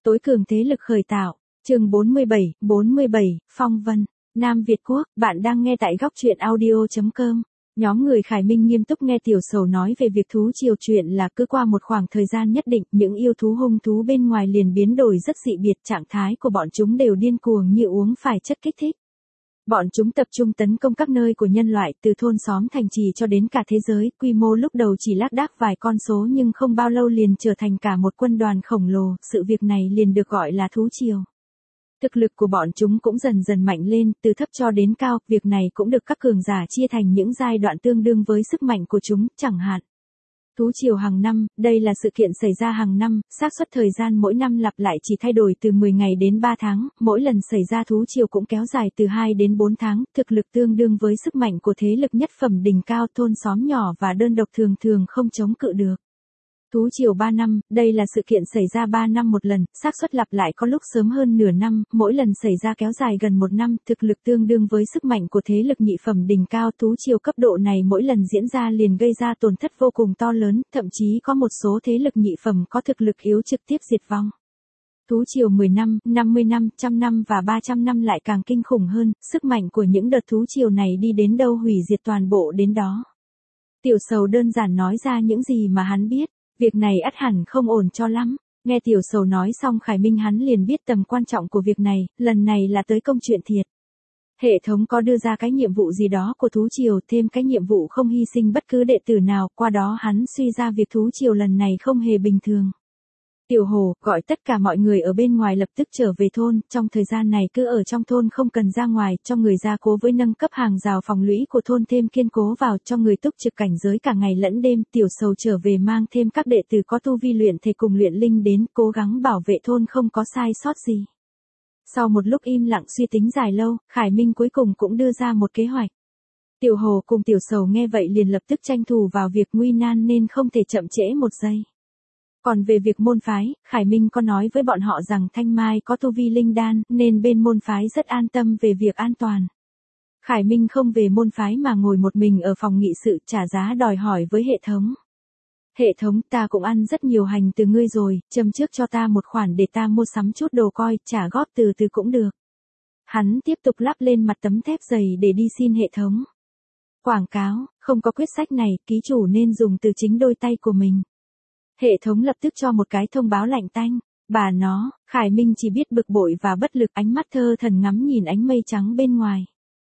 Tối cường thế lực khởi tạo, chương 47, Phong Vân, Nam Việt Quốc, bạn đang nghe tại góc truyện audio.com. Nhóm người Khải Minh nghiêm túc nghe Tiểu Sầu nói về việc thú triều chuyện là cứ qua một khoảng thời gian nhất định, những yêu thú hung thú bên ngoài liền biến đổi rất dị biệt, trạng thái của bọn chúng đều điên cuồng như uống phải chất kích thích. Bọn chúng tập trung tấn công các nơi của nhân loại, từ thôn xóm thành trì cho đến cả thế giới, quy mô lúc đầu chỉ lác đác vài con số nhưng không bao lâu liền trở thành cả một quân đoàn khổng lồ, sự việc này liền được gọi là thú triều. Thực lực của bọn chúng cũng dần dần mạnh lên, từ thấp cho đến cao, việc này cũng được các cường giả chia thành những giai đoạn tương đương với sức mạnh của chúng, chẳng hạn. Thú triều hàng năm, đây là sự kiện xảy ra hàng năm, xác suất thời gian mỗi năm lặp lại chỉ thay đổi từ 10 ngày đến 3 tháng, mỗi lần xảy ra thú triều cũng kéo dài từ 2 đến 4 tháng, thực lực tương đương với sức mạnh của thế lực nhất phẩm đỉnh cao, thôn xóm nhỏ và đơn độc thường thường không chống cự được. Thú triều 3 năm, đây là sự kiện xảy ra 3 năm một lần, xác suất lặp lại có lúc sớm hơn nửa năm, mỗi lần xảy ra kéo dài gần 1 năm, thực lực tương đương với sức mạnh của thế lực nhị phẩm đỉnh cao. Thú triều cấp độ này mỗi lần diễn ra liền gây ra tổn thất vô cùng to lớn, thậm chí có một số thế lực nhị phẩm có thực lực yếu trực tiếp diệt vong. Thú triều 10 năm, 50 năm, 100 năm và 300 năm lại càng kinh khủng hơn, sức mạnh của những đợt thú triều này đi đến đâu hủy diệt toàn bộ đến đó. Tiểu Sầu đơn giản nói ra những gì mà hắn biết. Việc này ắt hẳn không ổn cho lắm. Nghe Tiểu Sầu nói xong Khải Minh hắn liền biết tầm quan trọng của việc này, lần này là tới công chuyện thiệt. Hệ thống có đưa ra cái nhiệm vụ gì đó của thú triều, thêm cái nhiệm vụ không hy sinh bất cứ đệ tử nào, qua đó hắn suy ra việc thú triều lần này không hề bình thường. Tiểu Hồ, gọi tất cả mọi người ở bên ngoài lập tức trở về thôn, trong thời gian này cứ ở trong thôn không cần ra ngoài, cho người gia cố với nâng cấp hàng rào phòng lũy của thôn thêm kiên cố vào, cho người túc trực cảnh giới cả ngày lẫn đêm. Tiểu Sầu trở về mang thêm các đệ tử có tu vi luyện thể cùng luyện linh đến, cố gắng bảo vệ thôn không có sai sót gì. Sau một lúc im lặng suy tính dài lâu, Khải Minh cuối cùng cũng đưa ra một kế hoạch. Tiểu Hồ cùng Tiểu Sầu nghe vậy liền lập tức tranh thủ vào việc nguy nan nên không thể chậm trễ một giây. Còn về việc môn phái, Khải Minh có nói với bọn họ rằng Thanh Mai có tu vi linh đan, nên bên môn phái rất an tâm về việc an toàn. Khải Minh không về môn phái mà ngồi một mình ở phòng nghị sự trả giá đòi hỏi với hệ thống. Hệ thống, ta cũng ăn rất nhiều hành từ ngươi rồi, châm trước cho ta một khoản để ta mua sắm chút đồ coi, trả góp từ từ cũng được. Hắn tiếp tục lắp lên mặt tấm thép dày để đi xin hệ thống. Quảng cáo, không có quyết sách này, ký chủ nên dùng từ chính đôi tay của mình. Hệ thống lập tức cho một cái thông báo lạnh tanh. Bà nó, Khải Minh chỉ biết bực bội và bất lực, ánh mắt thơ thần ngắm nhìn ánh mây trắng bên ngoài.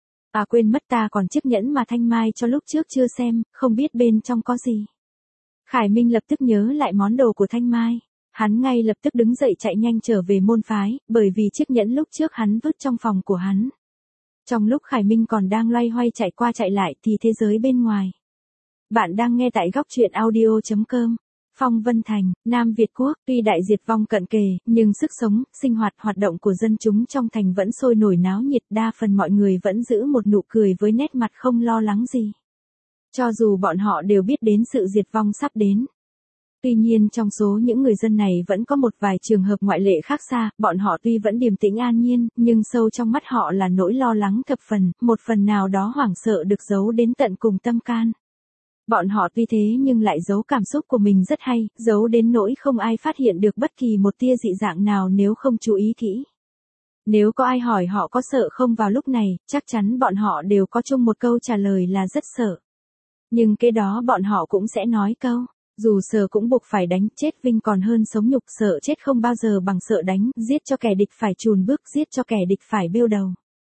À quên mất, ta còn chiếc nhẫn mà Thanh Mai cho lúc trước chưa xem, không biết bên trong có gì. Khải Minh lập tức nhớ lại món đồ của Thanh Mai. Hắn ngay lập tức đứng dậy chạy nhanh trở về môn phái, bởi vì chiếc nhẫn lúc trước hắn vứt trong phòng của hắn. Trong lúc Khải Minh còn đang loay hoay chạy qua chạy lại thì thế giới bên ngoài. Bạn đang nghe tại góc truyện audio.com. Phong Vân Thành, Nam Việt Quốc, tuy đại diệt vong cận kề, nhưng sức sống, sinh hoạt, hoạt động của dân chúng trong thành vẫn sôi nổi náo nhiệt, đa phần mọi người vẫn giữ một nụ cười với nét mặt không lo lắng gì. Cho dù bọn họ đều biết đến sự diệt vong sắp đến. Tuy nhiên trong số những người dân này vẫn có một vài trường hợp ngoại lệ khác xa, bọn họ tuy vẫn điềm tĩnh an nhiên, nhưng sâu trong mắt họ là nỗi lo lắng thập phần, một phần nào đó hoảng sợ được giấu đến tận cùng tâm can. Bọn họ tuy thế nhưng lại giấu cảm xúc của mình rất hay, giấu đến nỗi không ai phát hiện được bất kỳ một tia dị dạng nào nếu không chú ý kỹ. Nếu có ai hỏi họ có sợ không vào lúc này, chắc chắn bọn họ đều có chung một câu trả lời là rất sợ. Nhưng cái đó bọn họ cũng sẽ nói câu, dù sợ cũng buộc phải đánh, chết vinh còn hơn sống nhục, sợ chết không bao giờ bằng sợ đánh, giết cho kẻ địch phải chùn bước, giết cho kẻ địch phải bêu đầu.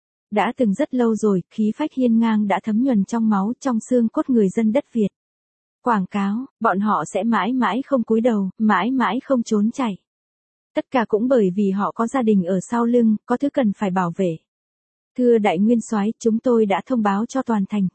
Đã từng rất lâu rồi, khí phách hiên ngang đã thấm nhuần trong máu, trong xương cốt người dân đất Việt. Quảng cáo, bọn họ sẽ mãi mãi không cúi đầu, mãi mãi không trốn chạy. Tất cả cũng bởi vì họ có gia đình ở sau lưng, có thứ cần phải bảo vệ. Thưa đại nguyên soái, chúng tôi đã thông báo cho toàn thành,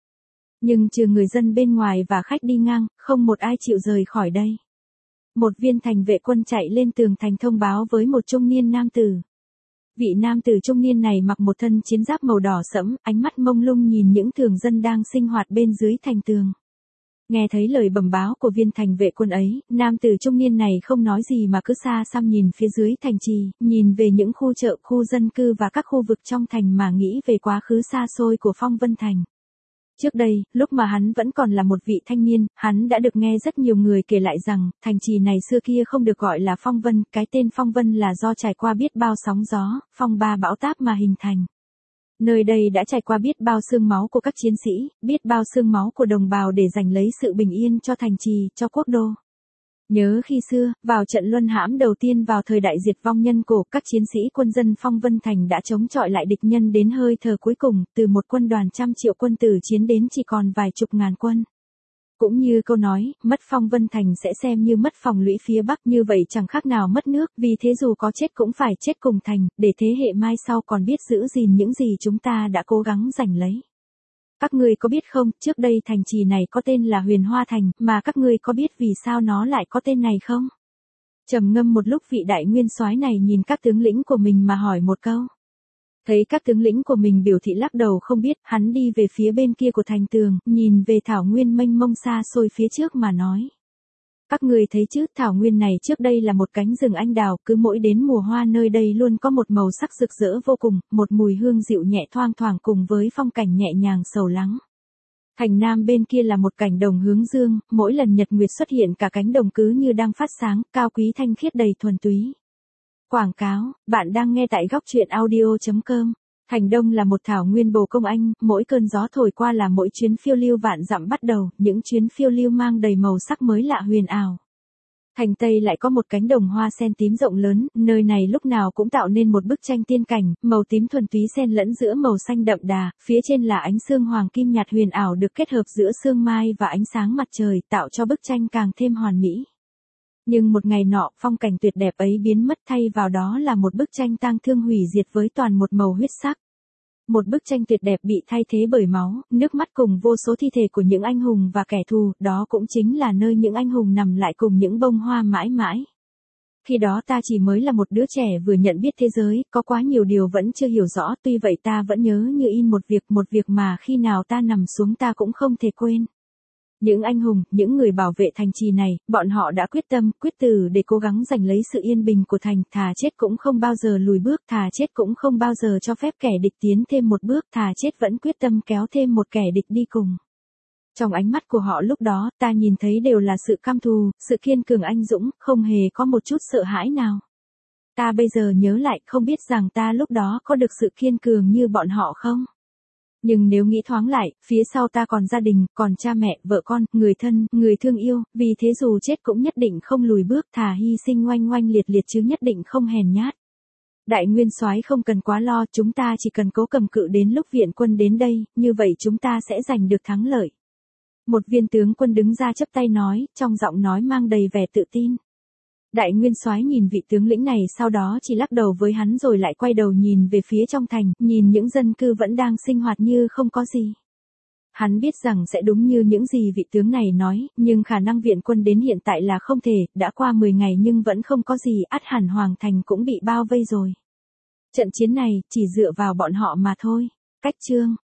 nhưng trừ người dân bên ngoài và khách đi ngang, không một ai chịu rời khỏi đây. Một viên thành vệ quân chạy lên tường thành thông báo với một trung niên nam tử. Vị nam tử trung niên này mặc một thân chiến giáp màu đỏ sẫm, ánh mắt mông lung nhìn những thường dân đang sinh hoạt bên dưới thành tường. Nghe thấy lời bẩm báo của viên thành vệ quân ấy, nam tử trung niên này không nói gì mà cứ xa xăm nhìn phía dưới thành trì, nhìn về những khu chợ, khu dân cư và các khu vực trong thành mà nghĩ về quá khứ xa xôi của Phong Vân Thành. Trước đây, lúc mà hắn vẫn còn là một vị thanh niên, hắn đã được nghe rất nhiều người kể lại rằng, thành trì này xưa kia không được gọi là Phong Vân, cái tên Phong Vân là do trải qua biết bao sóng gió, phong ba bão táp mà hình thành. Nơi đây đã trải qua biết bao xương máu của các chiến sĩ, biết bao xương máu của đồng bào để giành lấy sự bình yên cho thành trì, cho quốc đô. Nhớ khi xưa, vào trận luân hãm đầu tiên vào thời đại diệt vong nhân cổ, các chiến sĩ quân dân Phong Vân Thành đã chống chọi lại địch nhân đến hơi thở cuối cùng, từ một quân đoàn trăm triệu quân tử chiến đến chỉ còn vài chục ngàn quân. Cũng như câu nói, mất Phong Vân Thành sẽ xem như mất phòng lũy phía Bắc, như vậy chẳng khác nào mất nước, vì thế dù có chết cũng phải chết cùng thành, để thế hệ mai sau còn biết giữ gìn những gì chúng ta đã cố gắng giành lấy. Các ngươi có biết không, trước đây thành trì này có tên là Huyền Hoa Thành, mà các ngươi có biết vì sao nó lại có tên này không? Trầm ngâm một lúc, vị đại nguyên soái này nhìn các tướng lĩnh của mình mà hỏi một câu. Thấy các tướng lĩnh của mình biểu thị lắc đầu không biết, hắn đi về phía bên kia của thành tường, nhìn về thảo nguyên mênh mông xa xôi phía trước mà nói. Các người thấy chứ, thảo nguyên này trước đây là một cánh rừng anh đào, cứ mỗi đến mùa hoa nơi đây luôn có một màu sắc rực rỡ vô cùng, một mùi hương dịu nhẹ thoang thoảng cùng với phong cảnh nhẹ nhàng sầu lắng. Thành nam bên kia là một cảnh đồng hướng dương, mỗi lần nhật nguyệt xuất hiện cả cánh đồng cứ như đang phát sáng, cao quý thanh khiết đầy thuần túy. Quảng cáo, bạn đang nghe tại góc truyện audio.com. Thành Đông là một thảo nguyên bồ công anh, mỗi cơn gió thổi qua là mỗi chuyến phiêu lưu vạn dặm bắt đầu, những chuyến phiêu lưu mang đầy màu sắc mới lạ huyền ảo. Thành Tây lại có một cánh đồng hoa sen tím rộng lớn, nơi này lúc nào cũng tạo nên một bức tranh tiên cảnh, màu tím thuần túy xen lẫn giữa màu xanh đậm đà, phía trên là ánh sương hoàng kim nhạt huyền ảo được kết hợp giữa sương mai và ánh sáng mặt trời, tạo cho bức tranh càng thêm hoàn mỹ. Nhưng một ngày nọ, phong cảnh tuyệt đẹp ấy biến mất, thay vào đó là một bức tranh tang thương hủy diệt với toàn một màu huyết sắc. Một bức tranh tuyệt đẹp bị thay thế bởi máu, nước mắt cùng vô số thi thể của những anh hùng và kẻ thù, đó cũng chính là nơi những anh hùng nằm lại cùng những bông hoa mãi mãi. Khi đó ta chỉ mới là một đứa trẻ vừa nhận biết thế giới, có quá nhiều điều vẫn chưa hiểu rõ, tuy vậy ta vẫn nhớ như in một việc mà khi nào ta nằm xuống ta cũng không thể quên. Những anh hùng, những người bảo vệ thành trì này, bọn họ đã quyết tâm, quyết tử để cố gắng giành lấy sự yên bình của thành, thà chết cũng không bao giờ lùi bước, thà chết cũng không bao giờ cho phép kẻ địch tiến thêm một bước, thà chết vẫn quyết tâm kéo thêm một kẻ địch đi cùng. Trong ánh mắt của họ lúc đó, ta nhìn thấy đều là sự cam thù, sự kiên cường anh dũng, không hề có một chút sợ hãi nào. Ta bây giờ nhớ lại, không biết rằng ta lúc đó có được sự kiên cường như bọn họ không? Nhưng nếu nghĩ thoáng lại, phía sau ta còn gia đình, còn cha mẹ, vợ con, người thân, người thương yêu, vì thế dù chết cũng nhất định không lùi bước, thà hy sinh oanh oanh liệt liệt chứ nhất định không hèn nhát. Đại nguyên soái không cần quá lo, chúng ta chỉ cần cố cầm cự đến lúc viện quân đến đây, như vậy chúng ta sẽ giành được thắng lợi. Một viên tướng quân đứng ra chắp tay nói, trong giọng nói mang đầy vẻ tự tin. Đại nguyên soái nhìn vị tướng lĩnh này, sau đó chỉ lắc đầu với hắn rồi lại quay đầu nhìn về phía trong thành, nhìn những dân cư vẫn đang sinh hoạt như không có gì. Hắn biết rằng sẽ đúng như những gì vị tướng này nói, nhưng khả năng viện quân đến hiện tại là không thể, đã qua 10 ngày nhưng vẫn không có gì, ắt hẳn Hoàng Thành cũng bị bao vây rồi. Trận chiến này, chỉ dựa vào bọn họ mà thôi. Cách chương